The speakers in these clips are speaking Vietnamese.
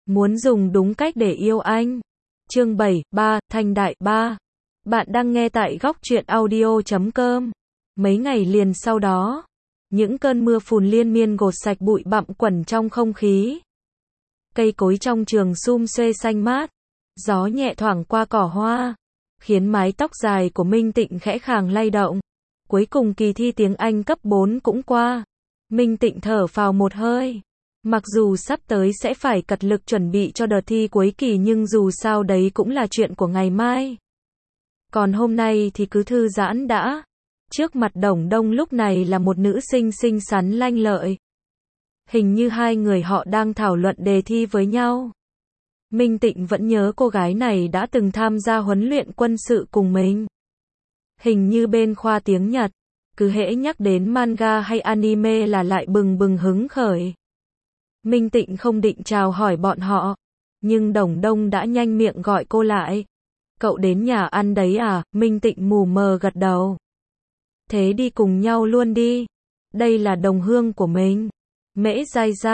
Muốn dùng đúng cách để yêu anh. Chương 7, Thanh Đại 3. Bạn đang nghe tại góc truyện audio.com. Mấy ngày liền sau đó, những cơn mưa phùn liên miên gột sạch bụi bặm quẩn trong không khí. Cây cối trong trường sum xuê xanh mát, gió nhẹ thoảng qua cỏ hoa, khiến mái tóc dài của Minh Tịnh khẽ khàng lay động. Cuối cùng kỳ thi tiếng Anh cấp 4 cũng qua. Minh Tịnh thở phào một hơi. Mặc dù sắp tới sẽ phải cật lực chuẩn bị cho đợt thi cuối kỳ nhưng dù sao đấy cũng là chuyện của ngày mai. Còn hôm nay thì cứ thư giãn đã. Trước mặt Đồng Đông lúc này là một nữ sinh xinh xắn lanh lợi. Hình như hai người họ đang thảo luận đề thi với nhau. Minh Tịnh vẫn nhớ cô gái này đã từng tham gia huấn luyện quân sự cùng mình. Hình như bên khoa tiếng Nhật, cứ hễ nhắc đến manga hay anime là lại bừng bừng hứng khởi. Minh Tịnh không định chào hỏi bọn họ, nhưng Đồng Đông đã nhanh miệng gọi cô lại. Cậu đến nhà ăn đấy à? Minh Tịnh mù mờ gật đầu. Thế đi cùng nhau luôn đi. Đây là đồng hương của mình. Mễ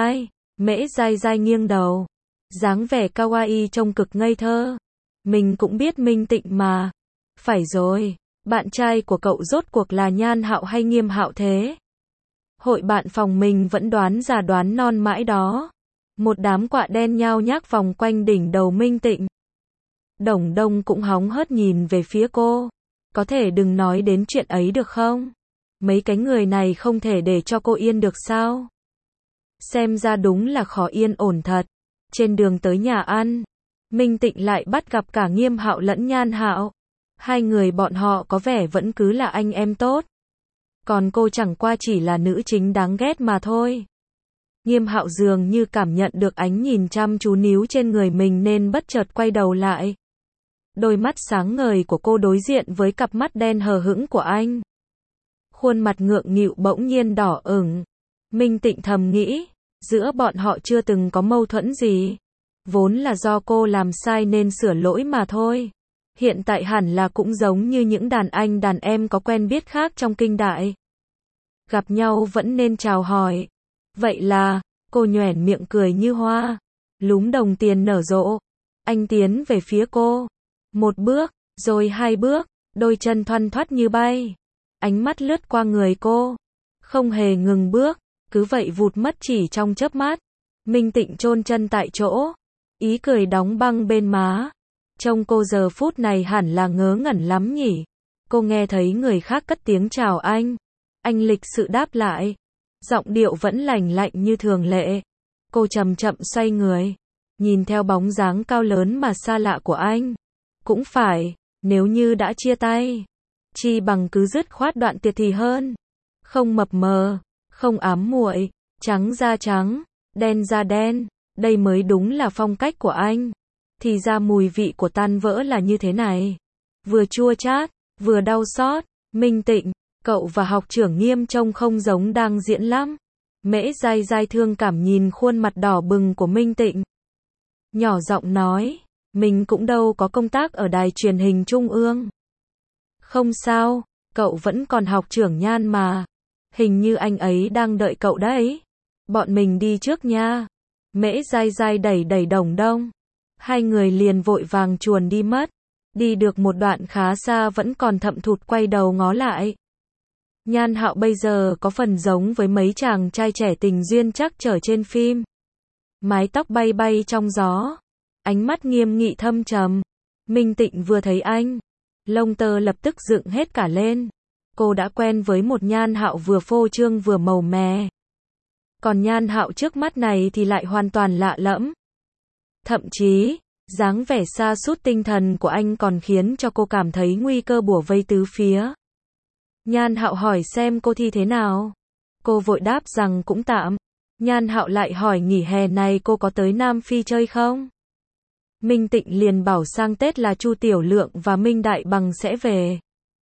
Giai Giai nghiêng đầu. Dáng vẻ kawaii trông cực ngây thơ. Mình cũng biết Minh Tịnh mà. Phải rồi, bạn trai của cậu rốt cuộc là Nhan Hạo hay Nghiêm Hạo thế? Hội bạn phòng mình vẫn đoán già đoán non mãi đó. Một đám quạ đen nhao nhác vòng quanh đỉnh đầu Minh Tịnh. Đồng Đông cũng hóng hớt nhìn về phía cô. Có thể đừng nói đến chuyện ấy được không? Mấy cái người này không thể để cho cô yên được sao? Xem ra đúng là khó yên ổn thật. Trên đường tới nhà ăn, Minh Tịnh lại bắt gặp cả Nghiêm Hạo lẫn Nhan Hạo. Hai người bọn họ có vẻ vẫn cứ là anh em tốt. Còn cô chẳng qua chỉ là nữ chính đáng ghét mà thôi. Nghiêm Hạo dường như cảm nhận được ánh nhìn chăm chú níu trên người mình nên bất chợt quay đầu lại. Đôi mắt sáng ngời của cô đối diện với cặp mắt đen hờ hững của anh. Khuôn mặt ngượng nghịu bỗng nhiên đỏ ửng. Minh Tịnh thầm nghĩ, giữa bọn họ chưa từng có mâu thuẫn gì. Vốn là do cô làm sai nên sửa lỗi mà thôi. Hiện tại hẳn là cũng giống như những đàn anh đàn em có quen biết khác trong kinh đại. Gặp nhau vẫn nên chào hỏi. Vậy là, cô nhoẻn miệng cười như hoa. Lúm đồng tiền nở rộ. Anh tiến về phía cô. Một bước, rồi hai bước, đôi chân thoăn thoắt như bay. Ánh mắt lướt qua người cô. Không hề ngừng bước, cứ vậy vụt mất chỉ trong chớp mắt. Minh Tịnh chôn chân tại chỗ. Ý cười đóng băng bên má. Trông cô giờ phút này hẳn là ngớ ngẩn lắm nhỉ. Cô nghe thấy người khác cất tiếng chào anh. Anh lịch sự đáp lại. Giọng điệu vẫn lành lạnh như thường lệ. Cô chậm chậm xoay người. Nhìn theo bóng dáng cao lớn mà xa lạ của anh. Cũng phải, nếu như đã chia tay. Chi bằng cứ dứt khoát đoạn tiệt thì hơn. Không mập mờ, không ám muội, trắng da trắng, đen da đen. Đây mới đúng là phong cách của anh. Thì ra mùi vị của tan vỡ là như thế này. Vừa chua chát, vừa đau xót. Minh Tịnh, cậu và học trưởng Nghiêm trông không giống đang diễn lắm. Mễ Giai Giai thương cảm nhìn khuôn mặt đỏ bừng của Minh Tịnh. Nhỏ giọng nói, mình cũng đâu có công tác ở đài truyền hình trung ương. Không sao, cậu vẫn còn học trưởng Nhan mà. Hình như anh ấy đang đợi cậu đấy. Bọn mình đi trước nha. Mễ Giai Giai đẩy Đồng Đông. Hai người liền vội vàng chuồn đi mất. Đi được một đoạn khá xa vẫn còn thậm thụt quay đầu ngó lại. Nhan Hạo bây giờ có phần giống với mấy chàng trai trẻ tình duyên chắc trở trên phim. Mái tóc bay bay trong gió. Ánh mắt nghiêm nghị thâm trầm. Minh Tịnh vừa thấy anh, lông tơ lập tức dựng hết cả lên. Cô đã quen với một Nhan Hạo vừa phô trương vừa màu mè. Còn Nhan Hạo trước mắt này thì lại hoàn toàn lạ lẫm. Thậm chí, dáng vẻ sa sút tinh thần của anh còn khiến cho cô cảm thấy nguy cơ bủa vây tứ phía. Nhan Hạo hỏi xem cô thi thế nào. Cô vội đáp rằng cũng tạm. Nhan Hạo lại hỏi nghỉ hè này cô có tới Nam Phi chơi không? Minh Tịnh liền bảo sang Tết là Chu Tiểu Lượng và Minh Đại Bằng sẽ về.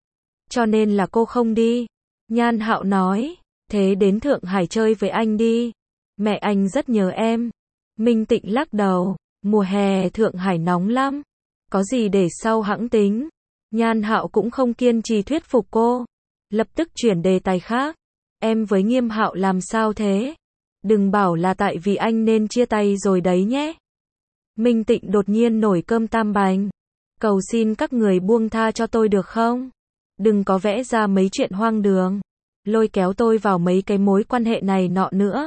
Cho nên là cô không đi. Nhan Hạo nói, thế đến Thượng Hải chơi với anh đi. Mẹ anh rất nhớ em. Minh Tịnh lắc đầu, mùa hè Thượng Hải nóng lắm. Có gì để sau hẵng tính. Nhan Hạo cũng không kiên trì thuyết phục cô. Lập tức chuyển đề tài khác. Em với Nghiêm Hạo làm sao thế? Đừng bảo là tại vì anh nên chia tay rồi đấy nhé. Minh Tịnh đột nhiên nổi cơm tam bành. Cầu xin các người buông tha cho tôi được không? Đừng có vẽ ra mấy chuyện hoang đường. Lôi kéo tôi vào mấy cái mối quan hệ này nọ nữa.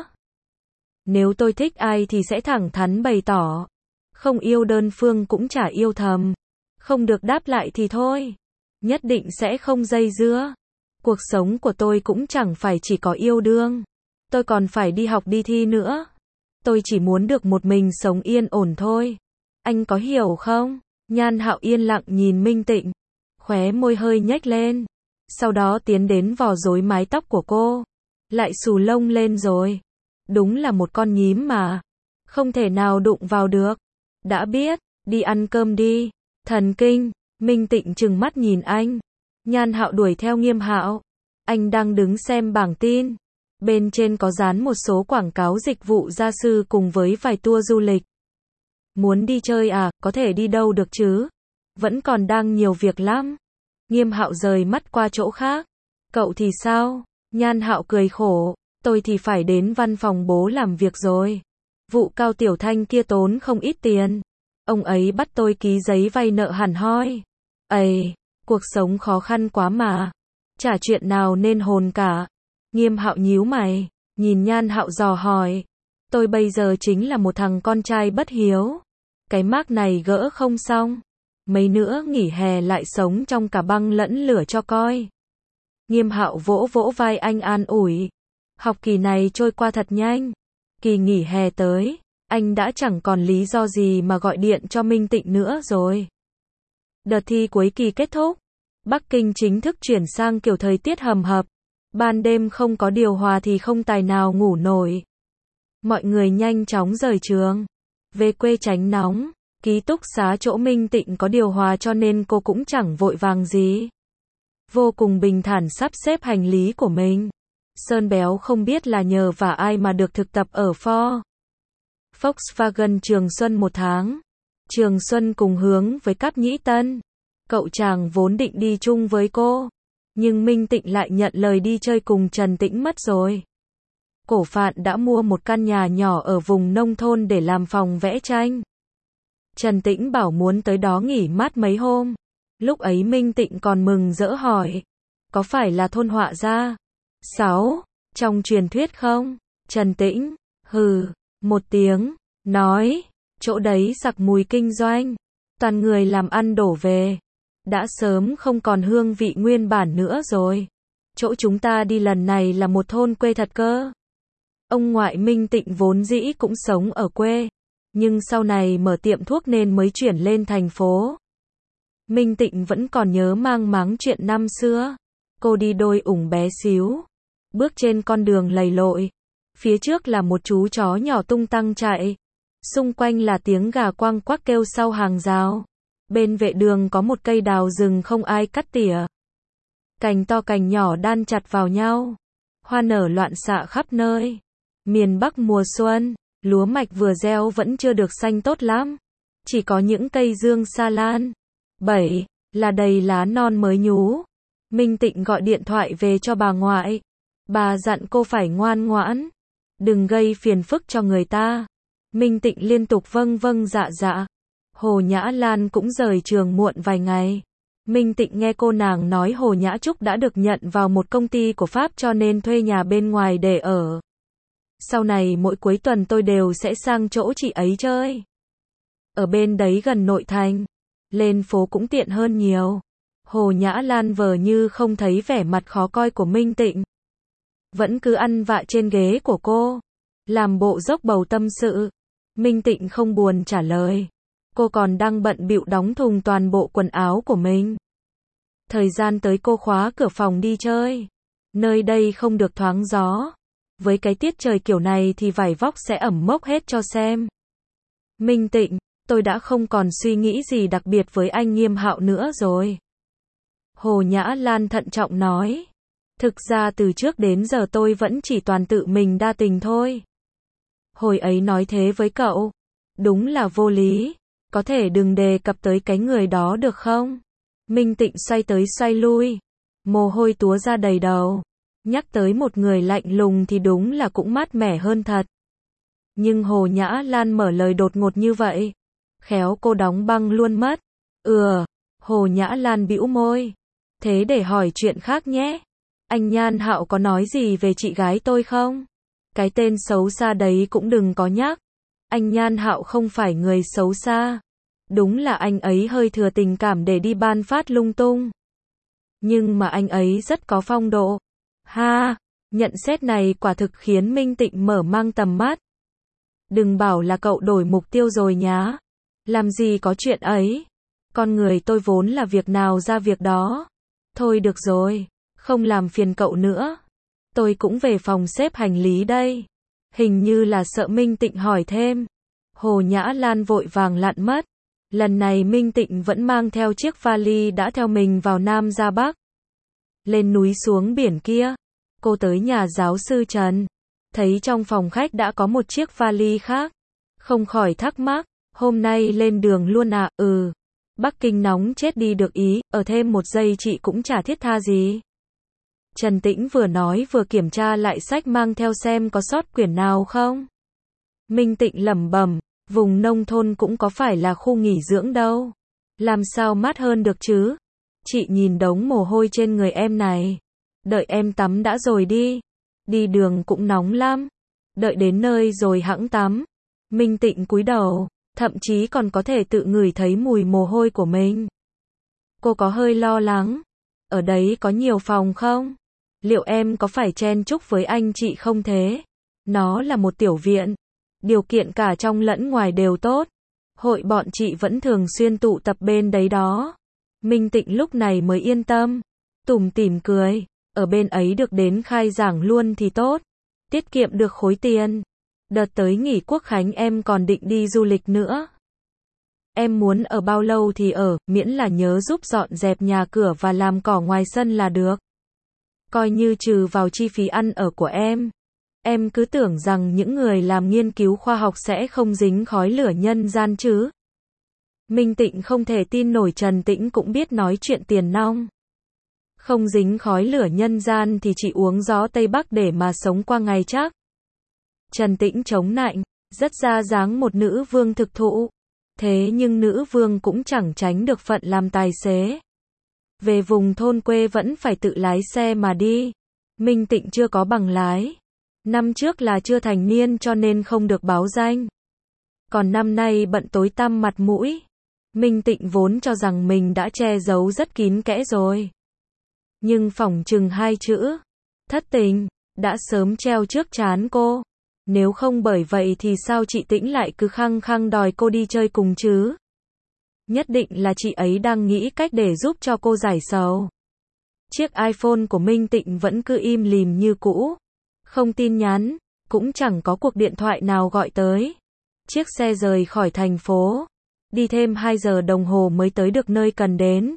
Nếu tôi thích ai thì sẽ thẳng thắn bày tỏ. Không yêu đơn phương cũng chả yêu thầm. Không được đáp lại thì thôi. Nhất định sẽ không dây dưa. Cuộc sống của tôi cũng chẳng phải chỉ có yêu đương. Tôi còn phải đi học đi thi nữa. Tôi chỉ muốn được một mình sống yên ổn thôi. Anh có hiểu không? Nhan Hạo yên lặng nhìn Minh Tịnh. Khóe môi hơi nhếch lên. Sau đó tiến đến vò rối mái tóc của cô. Lại xù lông lên rồi. Đúng là một con nhím mà. Không thể nào đụng vào được. Đã biết, đi ăn cơm đi. Thần kinh. Minh Tịnh trừng mắt nhìn anh. Nhan Hạo đuổi theo Nghiêm Hạo. Anh đang đứng xem bảng tin. Bên trên có dán một số quảng cáo dịch vụ gia sư cùng với vài tour du lịch. Muốn đi chơi à, có thể đi đâu được chứ? Vẫn còn đang nhiều việc lắm. Nghiêm Hạo rời mắt qua chỗ khác. Cậu thì sao? Nhan Hạo cười khổ. Tôi thì phải đến văn phòng bố làm việc rồi. Vụ Cao Tiểu Thanh kia tốn không ít tiền. Ông ấy bắt tôi ký giấy vay nợ hẳn hoi. Ây, cuộc sống khó khăn quá mà. Chả chuyện nào nên hồn cả. Nghiêm Hạo nhíu mày, nhìn Nhan Hạo dò hỏi. Tôi bây giờ chính là một thằng con trai bất hiếu. Cái mác này gỡ không xong. Mấy nữa nghỉ hè lại sống trong cả băng lẫn lửa cho coi. Nghiêm Hạo vỗ vỗ vai anh an ủi. Học kỳ này trôi qua thật nhanh. Kỳ nghỉ hè tới, anh đã chẳng còn lý do gì mà gọi điện cho Minh Tịnh nữa rồi. Đợt thi cuối kỳ kết thúc. Bắc Kinh chính thức chuyển sang kiểu thời tiết hầm hập. Ban đêm không có điều hòa thì không tài nào ngủ nổi. Mọi người nhanh chóng rời trường. Về quê tránh nóng. Ký túc xá chỗ Minh Tịnh có điều hòa cho nên cô cũng chẳng vội vàng gì. Vô cùng bình thản sắp xếp hành lý của mình. Sơn Béo không biết là nhờ vả ai mà được thực tập ở Ford Volkswagen Trường Xuân 1 tháng. Trường Xuân cùng hướng với Cáp Nhĩ Tân. Cậu chàng vốn định đi chung với cô. Nhưng Minh Tịnh lại nhận lời đi chơi cùng Trần Tĩnh mất rồi. Cổ Phạn đã mua một căn nhà nhỏ ở vùng nông thôn để làm phòng vẽ tranh. Trần Tĩnh bảo muốn tới đó nghỉ mát mấy hôm. Lúc ấy Minh Tịnh còn mừng rỡ hỏi. Có phải là thôn họa gia? 6. Trong truyền thuyết không? Trần Tĩnh, hừ, một tiếng, nói. Chỗ đấy sặc mùi kinh doanh. Toàn người làm ăn đổ về. Đã sớm không còn hương vị nguyên bản nữa rồi. Chỗ chúng ta đi lần này là một thôn quê thật cơ. Ông ngoại Minh Tịnh vốn dĩ cũng sống ở quê. Nhưng sau này mở tiệm thuốc nên mới chuyển lên thành phố. Minh Tịnh vẫn còn nhớ mang máng chuyện năm xưa. Cô đi đôi ủng bé xíu. Bước trên con đường lầy lội. Phía trước là một chú chó nhỏ tung tăng chạy. Xung quanh là tiếng gà quang quắc kêu sau hàng rào. Bên vệ đường có một cây đào rừng không ai cắt tỉa. Cành to cành nhỏ đan chặt vào nhau. Hoa nở loạn xạ khắp nơi. Miền Bắc mùa xuân, lúa mạch vừa gieo vẫn chưa được xanh tốt lắm. Chỉ có những cây dương sa lan. 7. Là đầy lá non mới nhú. Minh Tịnh gọi điện thoại về cho bà ngoại. Bà dặn cô phải ngoan ngoãn. Đừng gây phiền phức cho người ta. Minh Tịnh liên tục vâng vâng dạ dạ. Hồ Nhã Lan cũng rời trường muộn vài ngày. Minh Tịnh nghe cô nàng nói Hồ Nhã Trúc đã được nhận vào một công ty của Pháp cho nên thuê nhà bên ngoài để ở. Sau này mỗi cuối tuần tôi đều sẽ sang chỗ chị ấy chơi. Ở bên đấy gần nội thành. Lên phố cũng tiện hơn nhiều. Hồ Nhã Lan vờ như không thấy vẻ mặt khó coi của Minh Tịnh. Vẫn cứ ăn vạ trên ghế của cô. Làm bộ dốc bầu tâm sự. Minh Tịnh không buồn trả lời. Cô còn đang bận bịu đóng thùng toàn bộ quần áo của mình. Thời gian tới cô khóa cửa phòng đi chơi. Nơi đây không được thoáng gió. Với cái tiết trời kiểu này thì vải vóc sẽ ẩm mốc hết cho xem. Minh Tịnh, tôi đã không còn suy nghĩ gì đặc biệt với anh Nghiêm Hạo nữa rồi. Hồ Nhã Lan thận trọng nói. Thực ra từ trước đến giờ tôi vẫn chỉ toàn tự mình đa tình thôi. Hồi ấy nói thế với cậu. Đúng là vô lý. Có thể đừng đề cập tới cái người đó được không? Minh Tịnh xoay tới xoay lui. Mồ hôi túa ra đầy đầu. Nhắc tới một người lạnh lùng thì đúng là cũng mát mẻ hơn thật. Nhưng Hồ Nhã Lan mở lời đột ngột như vậy. Khéo cô đóng băng luôn mất. Hồ Nhã Lan bĩu môi. Thế để hỏi chuyện khác nhé. Anh Nhan Hạo có nói gì về chị gái tôi không? Cái tên xấu xa đấy cũng đừng có nhắc. Anh Nhan Hạo không phải người xấu xa. Đúng là anh ấy hơi thừa tình cảm để đi ban phát lung tung. Nhưng mà anh ấy rất có phong độ. Ha, nhận xét này quả thực khiến Minh Tịnh mở mang tầm mắt. Đừng bảo là cậu đổi mục tiêu rồi nhá. Làm gì có chuyện ấy. Con người tôi vốn là việc nào ra việc đó. Thôi được rồi, không làm phiền cậu nữa. Tôi cũng về phòng xếp hành lý đây. Hình như là sợ Minh Tịnh hỏi thêm. Hồ Nhã Lan vội vàng lặn mất. Lần này Minh Tịnh vẫn mang theo chiếc vali đã theo mình vào Nam ra Bắc. Lên núi xuống biển kia. Cô tới nhà giáo sư Trần. Thấy trong phòng khách đã có một chiếc vali khác. Không khỏi thắc mắc. Hôm nay lên đường luôn à? Bắc Kinh nóng chết đi được ý. Ở thêm một giây chị cũng chả thiết tha gì. Trần Tĩnh vừa nói vừa kiểm tra lại sách mang theo xem có sót quyển nào không. Minh Tịnh lẩm bẩm. Vùng nông thôn cũng có phải là khu nghỉ dưỡng đâu. Làm sao mát hơn được chứ? Chị nhìn đống mồ hôi trên người em này. Đợi em tắm đã rồi đi. Đi đường cũng nóng lắm. Đợi đến nơi rồi hẵng tắm. Minh Tịnh cúi đầu, thậm chí còn có thể tự ngửi thấy mùi mồ hôi của mình. Cô có hơi lo lắng. Ở đấy có nhiều phòng không? Liệu em có phải chen chúc với anh chị không thế? Nó là một tiểu viện. Điều kiện cả trong lẫn ngoài đều tốt. Hội bọn chị vẫn thường xuyên tụ tập bên đấy đó. Minh Tịnh lúc này mới yên tâm. Tủm tỉm cười. Ở bên ấy được đến khai giảng luôn thì tốt. Tiết kiệm được khối tiền. Đợt tới nghỉ Quốc khánh em còn định đi du lịch nữa. Em muốn ở bao lâu thì ở, miễn là nhớ giúp dọn dẹp nhà cửa và làm cỏ ngoài sân là được. Coi như trừ vào chi phí ăn ở của em. Em cứ tưởng rằng những người làm nghiên cứu khoa học sẽ không dính khói lửa nhân gian chứ. Minh Tịnh không thể tin nổi Trần Tĩnh cũng biết nói chuyện tiền nong. Không dính khói lửa nhân gian thì chỉ uống gió Tây Bắc để mà sống qua ngày chắc. Trần Tĩnh chống nạnh, rất ra dáng một nữ vương thực thụ. Thế nhưng nữ vương cũng chẳng tránh được phận làm tài xế. Về vùng thôn quê vẫn phải tự lái xe mà đi. Minh Tịnh chưa có bằng lái. Năm trước là chưa thành niên cho nên không được báo danh. Còn năm nay bận tối tăm mặt mũi. Minh Tịnh vốn cho rằng mình đã che giấu rất kín kẽ rồi. Nhưng phỏng chừng 2 chữ thất tình đã sớm treo trước trán cô. Nếu không bởi vậy thì sao chị Tĩnh lại cứ khăng khăng đòi cô đi chơi cùng chứ? Nhất định là chị ấy đang nghĩ cách để giúp cho cô giải sầu. Chiếc iPhone của Minh Tịnh vẫn cứ im lìm như cũ. Không tin nhắn, cũng chẳng có cuộc điện thoại nào gọi tới. Chiếc xe rời khỏi thành phố. Đi thêm 2 giờ đồng hồ mới tới được nơi cần đến.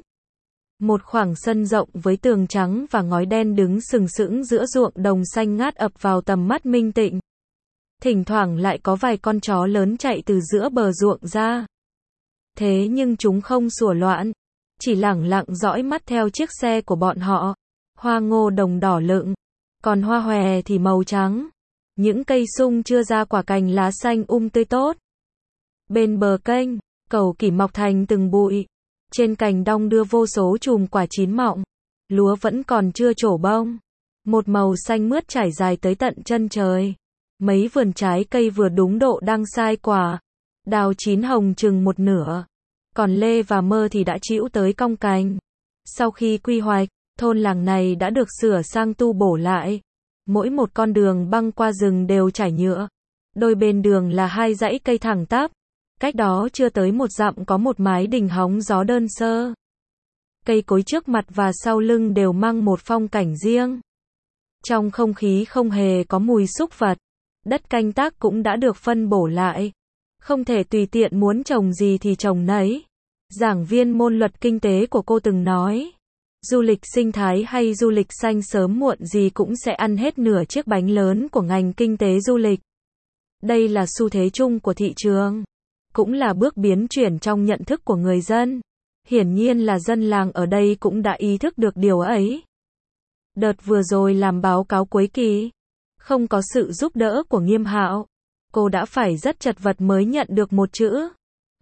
Một khoảng sân rộng với tường trắng và ngói đen đứng sừng sững giữa ruộng đồng xanh ngát ập vào tầm mắt Minh Tịnh. Thỉnh thoảng lại có vài con chó lớn chạy từ giữa bờ ruộng ra. Thế nhưng chúng không sủa loạn, chỉ lẳng lặng dõi mắt theo chiếc xe của bọn họ. Hoa ngô đồng đỏ lựng, còn hoa hòe thì màu trắng. Những cây sung chưa ra quả cành lá xanh tươi tốt. Bên bờ kênh, cẩu kỷ mọc thành từng bụi. Trên cành đong đưa vô số chùm quả chín mọng. Lúa vẫn còn chưa trổ bông. Một màu xanh mướt trải dài tới tận chân trời. Mấy vườn trái cây vừa đúng độ đang sai quả. Đào chín hồng chừng một nửa. Còn lê và mơ thì đã trĩu tới cong cành. Sau khi quy hoạch, thôn làng này đã được sửa sang tu bổ lại. Mỗi một con đường băng qua rừng đều trải nhựa. Đôi bên đường là 2 dãy cây thẳng tắp. Cách đó chưa tới 1 dặm có một mái đình hóng gió đơn sơ. Cây cối trước mặt và sau lưng đều mang một phong cảnh riêng. Trong không khí không hề có mùi súc vật. Đất canh tác cũng đã được phân bổ lại. Không thể tùy tiện muốn trồng gì thì trồng nấy. Giảng viên môn luật kinh tế của cô từng nói. Du lịch sinh thái hay du lịch xanh sớm muộn gì cũng sẽ ăn hết nửa chiếc bánh lớn của ngành kinh tế du lịch. Đây là xu thế chung của thị trường. Cũng là bước biến chuyển trong nhận thức của người dân. Hiển nhiên là dân làng ở đây cũng đã ý thức được điều ấy. Đợt vừa rồi làm báo cáo cuối kỳ, không có sự giúp đỡ của Nghiêm Hạo, cô đã phải rất chật vật mới nhận được một chữ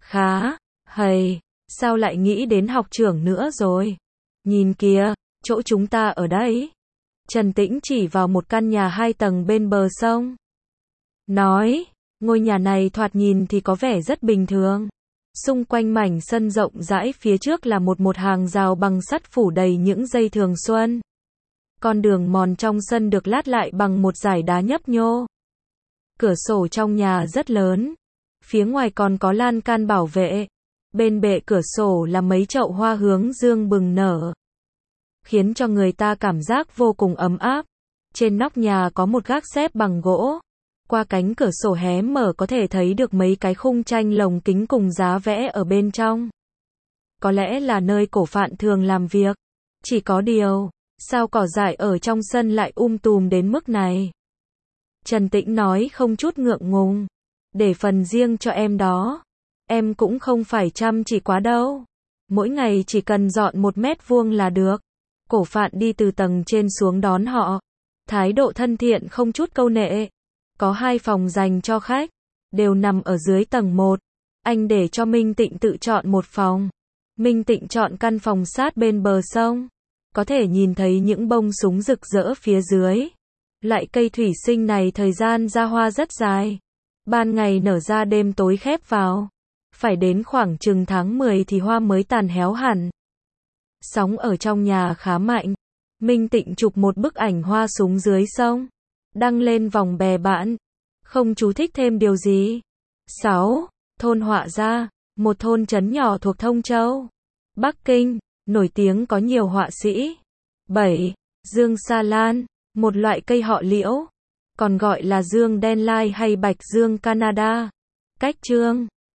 Khá, hầy, sao lại nghĩ đến học trưởng nữa rồi? Nhìn kìa, chỗ chúng ta ở đấy. Trần Tĩnh chỉ vào một căn nhà 2 tầng bên bờ sông. Nói, ngôi nhà này thoạt nhìn thì có vẻ rất bình thường. Xung quanh mảnh sân rộng rãi phía trước là một hàng rào bằng sắt phủ đầy những dây thường xuân. Con đường mòn trong sân được lát lại bằng một dải đá nhấp nhô. Cửa sổ trong nhà rất lớn. Phía ngoài còn có lan can bảo vệ. Bên bệ cửa sổ là mấy chậu hoa hướng dương bừng nở, khiến cho người ta cảm giác vô cùng ấm áp. Trên nóc nhà có một gác xếp bằng gỗ. Qua cánh cửa sổ hé mở có thể thấy được mấy cái khung tranh lồng kính cùng giá vẽ ở bên trong. Có lẽ là nơi Cổ Phạn thường làm việc. Chỉ có điều, sao cỏ dại ở trong sân lại tùm đến mức này? Trần Tĩnh nói không chút ngượng ngùng. Để phần riêng cho em đó. Em cũng không phải chăm chỉ quá đâu. Mỗi ngày chỉ cần dọn 1 mét vuông là được. Cổ Phạn đi từ tầng trên xuống đón họ. Thái độ thân thiện không chút câu nệ. Có 2 phòng dành cho khách. Đều nằm ở dưới tầng 1. Anh để cho Minh Tịnh tự chọn một phòng. Minh Tịnh chọn căn phòng sát bên bờ sông. Có thể nhìn thấy những bông súng rực rỡ phía dưới. Loại cây thủy sinh này thời gian ra hoa rất dài. Ban ngày nở ra đêm tối khép vào. Phải đến khoảng chừng tháng 10 thì hoa mới tàn héo hẳn. Sóng ở trong nhà khá mạnh. Minh Tịnh chụp một bức ảnh hoa súng dưới sông. Đăng lên vòng bè bạn. Không chú thích thêm điều gì. 6. Thôn Họa Gia. Một thôn trấn nhỏ thuộc Thông Châu, Bắc Kinh. Nổi tiếng có nhiều họa sĩ. 7. Dương Sa Lan. Một loại cây họ liễu. Còn gọi là dương đen lai hay bạch dương Canada. Cách chương